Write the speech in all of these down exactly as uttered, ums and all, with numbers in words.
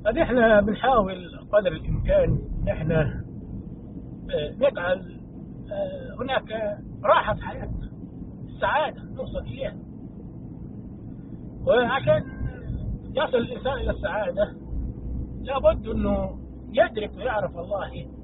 احنا بنحاول قدر الامكان ان احنا آه، نجعل آه، هناك راحة في حياتنا، السعادة نوصل إليها. وعشان يصل الإنسان إلى السعادة لابد أنه يدرك ويعرف الله إيه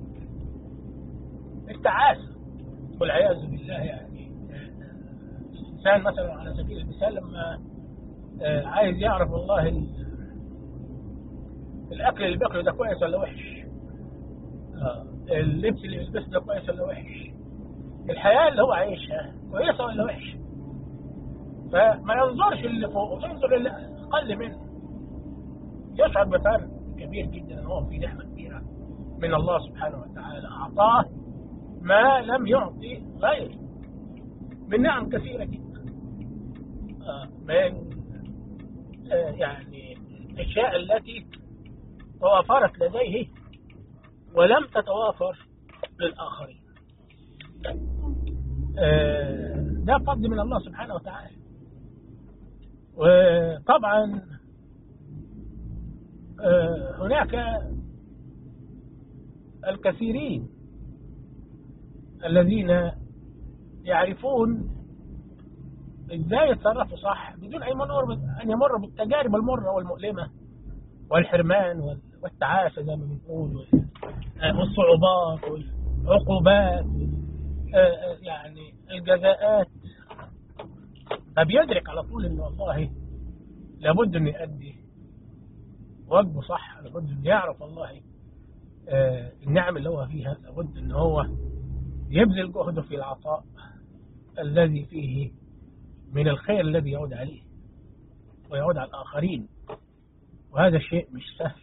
التعاسة والعياذ بالله. يعني الإنسان مثلا على سبيل المثال لما آه، عايز يعرف الله ال- الأكل اللي بياكله ده كويس ولا وحش، آه، اللبس اللي بيلبسه ده كويس ولا وحش، الحياة اللي هو عايشها كويسة ولا وحشة، فما ينظرش اللي فوق وينظر اللي أقل منه، يشعر بفرق كبير جدا ان هو في نعمة كبيرة من الله سبحانه وتعالى أعطاه ما لم يعطي غيره من نعم كثيرة جدا، آه، من آه، يعني الأشياء التي توافرت لديه ولم تتوافر للآخرين. آه، ده فضل من الله سبحانه وتعالى. وطبعا آه، هناك الكثيرين الذين يعرفون ازاي يتصرفوا صح بدون أن يمر أن يمر بالتجارب المرة والمؤلمة والحرمان والتعاسة زي ما بنقول والصعوبات والعقوبات، يعني الجزاءات، فبيدرك على طول ان والله لابد انه يؤدي واجبه صح، لابد انه يعرف والله النعم اللي هو فيها، لابد ان هو يبذل جهده في العطاء الذي فيه من الخير الذي يعود عليه ويعود على الآخرين، وهذا الشيء مش سهل.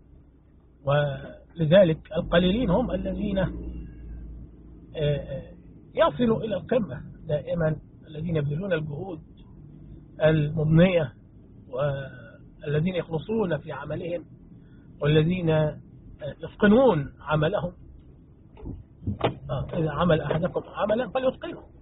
ولذلك القليلين هم الذين يصلوا إلى القمة دائما، الذين يبذلون الجهود المضنية والذين يخلصون في عملهم والذين يتقنون عملهم. إذا عمل أحدكم عملا فليتقنه،